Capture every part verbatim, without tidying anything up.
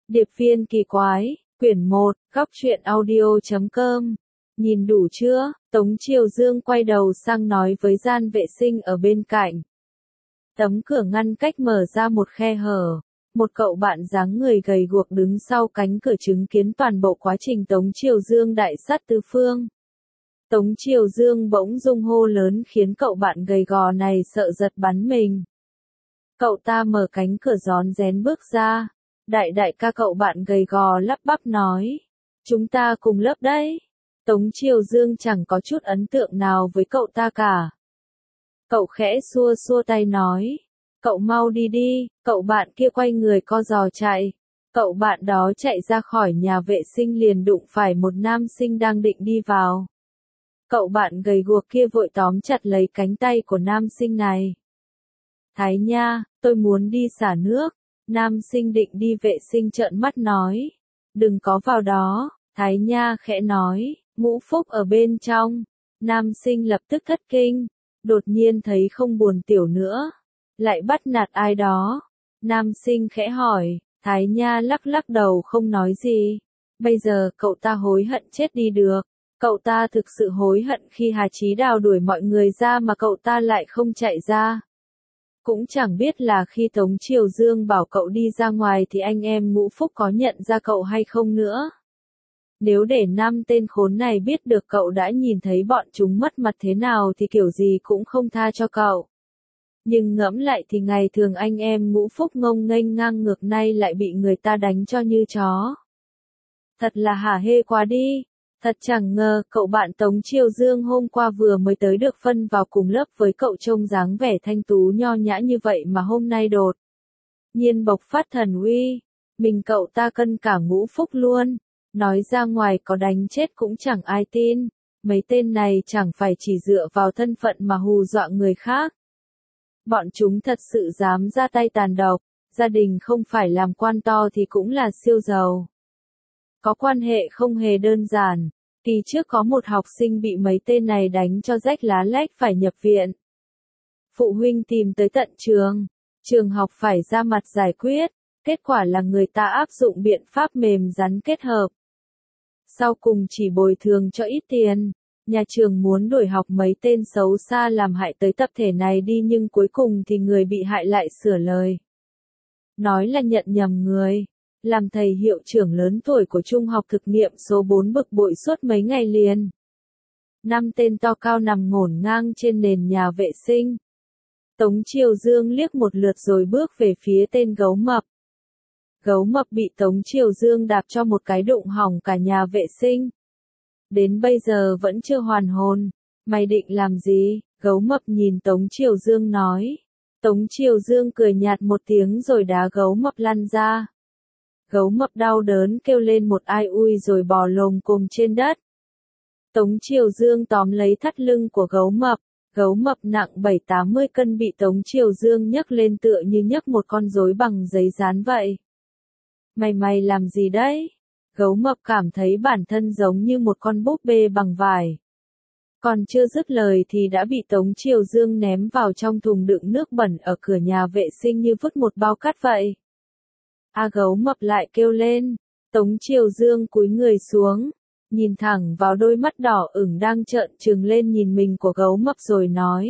Điệp viên kỳ quái, quyển một, góc truyện audio chấm com. Nhìn đủ chưa? Tống Triều Dương quay đầu sang nói với gian vệ sinh ở bên cạnh. Tấm cửa ngăn cách mở ra một khe hở. Một cậu bạn dáng người gầy guộc đứng sau cánh cửa chứng kiến toàn bộ quá trình Tống Triều Dương đại sát tứ phương. Tống Triều Dương bỗng rung hô lớn khiến cậu bạn gầy gò này sợ giật bắn mình. Cậu ta mở cánh cửa rón rén bước ra. Đại đại ca, cậu bạn gầy gò lắp bắp nói. Chúng ta cùng lớp đấy. Tống Triều Dương chẳng có chút ấn tượng nào với cậu ta cả. Cậu khẽ xua xua tay nói. Cậu mau đi đi, cậu bạn kia quay người co giò chạy. Cậu bạn đó chạy ra khỏi nhà vệ sinh liền đụng phải một nam sinh đang định đi vào. Cậu bạn gầy guộc kia vội tóm chặt lấy cánh tay của nam sinh này. Thái nha, tôi muốn đi xả nước. Nam sinh định đi vệ sinh trợn mắt nói. Đừng có vào đó, Thái nha khẽ nói, Ngũ Phúc ở bên trong. Nam sinh lập tức thất kinh, đột nhiên thấy không buồn tiểu nữa. Lại bắt nạt ai đó. Nam sinh khẽ hỏi, Thái nha lắc lắc đầu không nói gì. Bây giờ cậu ta hối hận chết đi được. Cậu ta thực sự hối hận khi Hà Chí Đào đuổi mọi người ra mà cậu ta lại không chạy ra. Cũng chẳng biết là khi Tống Triều Dương bảo cậu đi ra ngoài thì anh em Ngũ Phúc có nhận ra cậu hay không nữa. Nếu để năm tên khốn này biết được cậu đã nhìn thấy bọn chúng mất mặt thế nào thì kiểu gì cũng không tha cho cậu. Nhưng ngẫm lại thì ngày thường anh em Ngũ Phúc ngông nghênh ngang ngược, nay lại bị người ta đánh cho như chó. Thật là hả hê quá đi. Thật chẳng ngờ, cậu bạn Tống Triều Dương hôm qua vừa mới tới được phân vào cùng lớp với cậu trông dáng vẻ thanh tú nho nhã như vậy mà hôm nay đột nhiên bộc phát thần uy. Mình cậu ta cân cả Ngũ Phúc luôn. Nói ra ngoài có đánh chết cũng chẳng ai tin. Mấy tên này chẳng phải chỉ dựa vào thân phận mà hù dọa người khác. Bọn chúng thật sự dám ra tay tàn độc. Gia đình không phải làm quan to thì cũng là siêu giàu. Có quan hệ không hề đơn giản. Kỳ trước có một học sinh bị mấy tên này đánh cho rách lá lách phải nhập viện. Phụ huynh tìm tới tận trường. Trường học phải ra mặt giải quyết. Kết quả là người ta áp dụng biện pháp mềm rắn kết hợp. Sau cùng chỉ bồi thường cho ít tiền. Nhà trường muốn đuổi học mấy tên xấu xa làm hại tới tập thể này đi, nhưng cuối cùng thì người bị hại lại sửa lời. Nói là nhận nhầm người. Làm thầy hiệu trưởng lớn tuổi của trung học thực nghiệm số bốn bực bội suốt mấy ngày liền. Năm tên to cao nằm ngổn ngang trên nền nhà vệ sinh. Tống Triều Dương liếc một lượt rồi bước về phía tên gấu mập. Gấu mập bị Tống Triều Dương đạp cho một cái đụng hỏng cả nhà vệ sinh. Đến bây giờ vẫn chưa hoàn hồn. Mày định làm gì? Gấu mập nhìn Tống Triều Dương nói. Tống Triều Dương cười nhạt một tiếng rồi đá gấu mập lăn ra. Gấu mập đau đớn kêu lên một ai ui rồi bò lồm cồm trên đất. Tống Triều Dương tóm lấy thắt lưng của gấu mập. Gấu mập nặng bảy tám mươi cân bị Tống Triều Dương nhấc lên tựa như nhấc một con rối bằng giấy dán vậy. Mày mày làm gì đấy? Gấu mập cảm thấy bản thân giống như một con búp bê bằng vải. Còn chưa dứt lời thì đã bị Tống Triều Dương ném vào trong thùng đựng nước bẩn ở cửa nhà vệ sinh như vứt một bao cát vậy. A gấu mập lại kêu lên. Tống Triều Dương cúi người xuống, nhìn thẳng vào đôi mắt đỏ ửng đang trợn trừng lên nhìn mình của gấu mập rồi nói.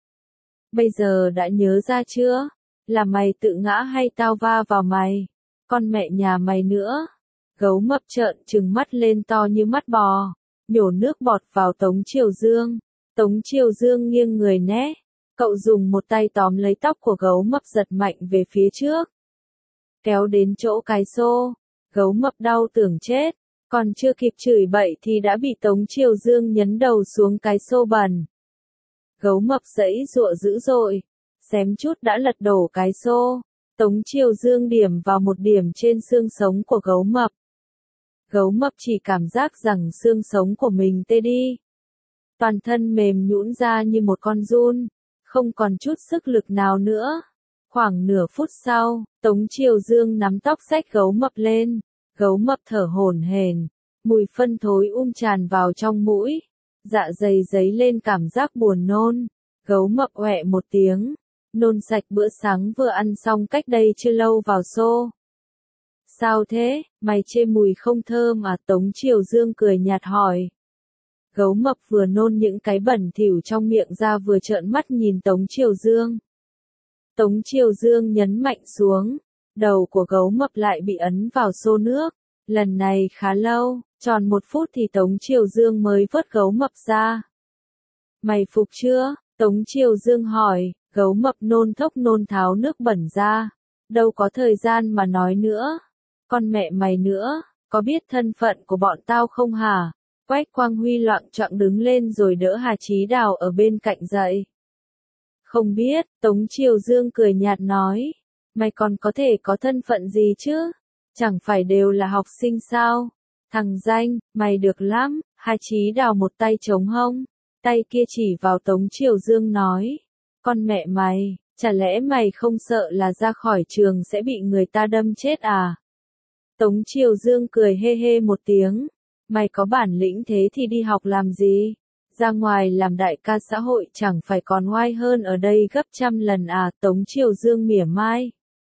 Bây giờ đã nhớ ra chưa? Là mày tự ngã hay tao va vào mày? Con mẹ nhà mày nữa. Gấu mập trợn trừng mắt lên to như mắt bò, nhổ nước bọt vào Tống Triều Dương. Tống Triều Dương nghiêng người né. Cậu dùng một tay tóm lấy tóc của gấu mập giật mạnh về phía trước. Kéo đến chỗ cái xô. Gấu mập đau tưởng chết. Còn chưa kịp chửi bậy thì đã bị Tống Triều Dương nhấn đầu xuống cái xô bẩn. Gấu mập giãy giụa dữ dội. Xém chút đã lật đổ cái xô. Tống Triều Dương điểm vào một điểm trên xương sống của gấu mập. Gấu mập chỉ cảm giác rằng xương sống của mình tê đi. Toàn thân mềm nhũn ra như một con giun. Không còn chút sức lực nào nữa. Khoảng nửa phút sau, Tống Triều Dương nắm tóc xách gấu mập lên. Gấu mập thở hổn hển, mùi phân thối um tràn vào trong mũi. Dạ dày dấy lên cảm giác buồn nôn. Gấu mập oẹ một tiếng, nôn sạch bữa sáng vừa ăn xong cách đây chưa lâu vào xô. Sao thế, mày chê mùi không thơm à? Tống Triều Dương cười nhạt hỏi. Gấu mập vừa nôn những cái bẩn thỉu trong miệng ra vừa trợn mắt nhìn Tống Triều Dương. Tống Triều Dương nhấn mạnh xuống, đầu của gấu mập lại bị ấn vào xô nước. Lần này khá lâu, tròn một phút thì Tống Triều Dương mới vớt gấu mập ra. Mày phục chưa? Tống Triều Dương hỏi, gấu mập nôn thốc nôn tháo nước bẩn ra. Đâu có thời gian mà nói nữa. Con mẹ mày nữa, có biết thân phận của bọn tao không hả? Quách Quang Huy loạng choạng đứng lên rồi đỡ Hà Chí Đào ở bên cạnh dậy. Không biết, Tống Triều Dương cười nhạt nói. Mày còn có thể có thân phận gì chứ? Chẳng phải đều là học sinh sao? Thằng danh, mày được lắm. Hà Chí Đào một tay chống hông, tay kia chỉ vào Tống Triều Dương nói. Con mẹ mày, chả lẽ mày không sợ là ra khỏi trường sẽ bị người ta đâm chết à? Tống Triều Dương cười hê hê một tiếng. Mày có bản lĩnh thế thì đi học làm gì? Ra ngoài làm đại ca xã hội chẳng phải còn oai hơn ở đây gấp trăm lần à? Tống Triều Dương mỉa mai.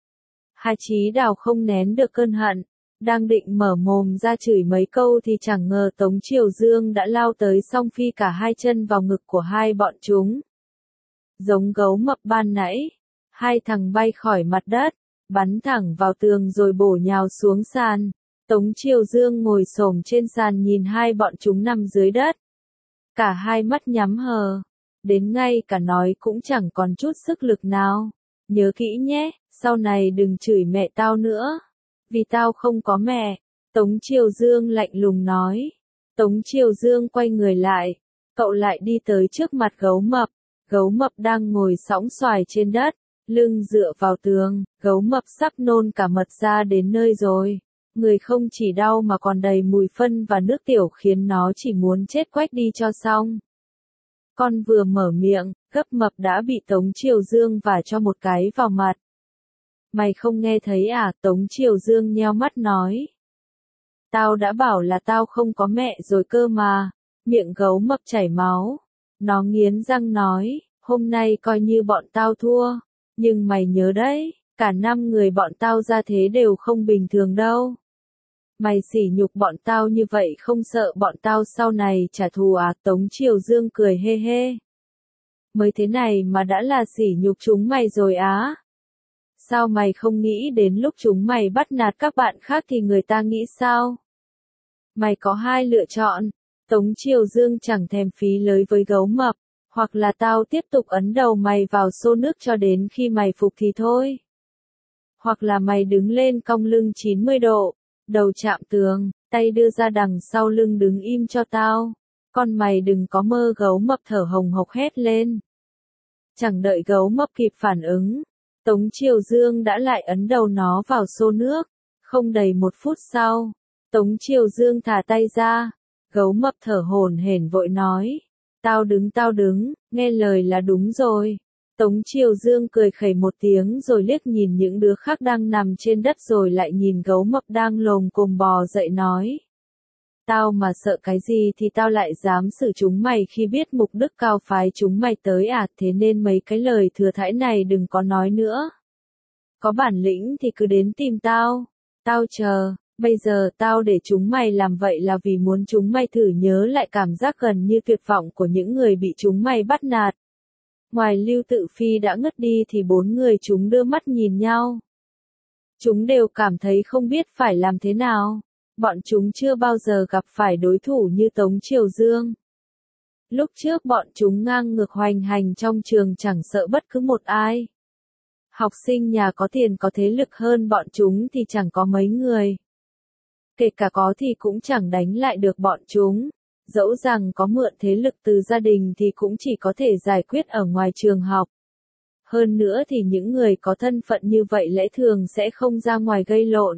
Hà Chí Đào không nén được cơn hận, đang định mở mồm ra chửi mấy câu thì chẳng ngờ Tống Triều Dương đã lao tới song phi cả hai chân vào ngực của hai bọn chúng. Giống gấu mập ban nãy, hai thằng bay khỏi mặt đất, bắn thẳng vào tường rồi bổ nhào xuống sàn. Tống Triều Dương ngồi xổm trên sàn nhìn hai bọn chúng nằm dưới đất. Cả hai mắt nhắm hờ, đến ngay cả nói cũng chẳng còn chút sức lực nào. Nhớ kỹ nhé, sau này đừng chửi mẹ tao nữa. Vì tao không có mẹ. Tống Triều Dương lạnh lùng nói. Tống Triều Dương quay người lại. Cậu lại đi tới trước mặt gấu mập. Gấu mập đang ngồi sõng xoài trên đất, lưng dựa vào tường. Gấu mập sắp nôn cả mật ra đến nơi rồi. Người không chỉ đau mà còn đầy mùi phân và nước tiểu khiến nó chỉ muốn chết quách đi cho xong. Con vừa mở miệng, gấp mập đã bị Tống Triều Dương vả cho một cái vào mặt. Mày không nghe thấy à? Tống Triều Dương nheo mắt nói. Tao đã bảo là tao không có mẹ rồi cơ mà. Miệng gấu mập chảy máu. Nó nghiến răng nói, hôm nay coi như bọn tao thua. Nhưng mày nhớ đấy, cả năm người bọn tao ra thế đều không bình thường đâu. Mày sỉ nhục bọn tao như vậy không sợ bọn tao sau này trả thù à? Tống Triều Dương cười hê hê. Mới thế này mà đã là sỉ nhục chúng mày rồi á? Sao mày không nghĩ đến lúc chúng mày bắt nạt các bạn khác thì người ta nghĩ sao? Mày có hai lựa chọn. Tống Triều Dương chẳng thèm phí lới với gấu mập. Hoặc là tao tiếp tục ấn đầu mày vào xô nước cho đến khi mày phục thì thôi. Hoặc là mày đứng lên cong lưng chín mươi độ. Đầu chạm tường, tay đưa ra đằng sau lưng đứng im cho tao. Con mày đừng có mơ. Gấu mập thở hồng hộc hét lên. Chẳng đợi gấu mập kịp phản ứng, Tống Triều Dương đã lại ấn đầu nó vào xô nước. Không đầy một phút sau, Tống Triều Dương thả tay ra. Gấu mập thở hổn hển vội nói. Tao đứng tao đứng, nghe lời là đúng rồi. Tống Triều Dương cười khẩy một tiếng rồi liếc nhìn những đứa khác đang nằm trên đất rồi lại nhìn gấu mập đang lồm cồm bò dậy nói. Tao mà sợ cái gì thì tao lại dám xử chúng mày khi biết mục đích cao phái chúng mày tới à? Thế nên mấy cái lời thừa thãi này đừng có nói nữa. Có bản lĩnh thì cứ đến tìm tao. Tao chờ, bây giờ tao để chúng mày làm vậy là vì muốn chúng mày thử nhớ lại cảm giác gần như tuyệt vọng của những người bị chúng mày bắt nạt. Ngoài Lưu Tự Phi đã ngất đi thì bốn người chúng đưa mắt nhìn nhau. Chúng đều cảm thấy không biết phải làm thế nào. Bọn chúng chưa bao giờ gặp phải đối thủ như Tống Triều Dương. Lúc trước bọn chúng ngang ngược hoành hành trong trường chẳng sợ bất cứ một ai. Học sinh nhà có tiền có thế lực hơn bọn chúng thì chẳng có mấy người. Kể cả có thì cũng chẳng đánh lại được bọn chúng. Dẫu rằng có mượn thế lực từ gia đình thì cũng chỉ có thể giải quyết ở ngoài trường học. Hơn nữa thì những người có thân phận như vậy lẽ thường sẽ không ra ngoài gây lộn.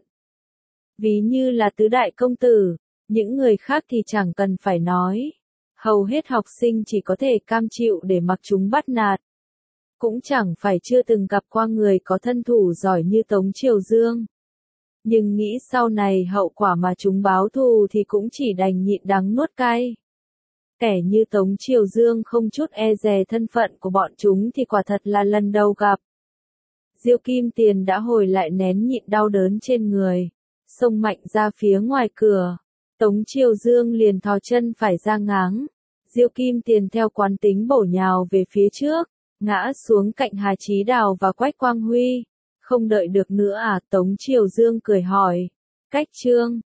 Ví như là tứ đại công tử, những người khác thì chẳng cần phải nói. Hầu hết học sinh chỉ có thể cam chịu để mặc chúng bắt nạt. Cũng chẳng phải chưa từng gặp qua người có thân thủ giỏi như Tống Triều Dương. Nhưng nghĩ sau này hậu quả mà chúng báo thù thì cũng chỉ đành nhịn đắng nuốt cay. Kẻ như Tống Triều Dương không chút e dè thân phận của bọn chúng thì quả thật là lần đầu gặp. Diêu Kim Tiền đã hồi lại nén nhịn đau đớn trên người. xông mạnh ra phía ngoài cửa. Tống Triều Dương liền thò chân phải ra ngáng. Diêu Kim Tiền theo quán tính bổ nhào về phía trước, ngã xuống cạnh Hà Chí Đào và Quách Quang Huy. Không đợi được nữa à? Tống Triều Dương cười hỏi. Cách Trương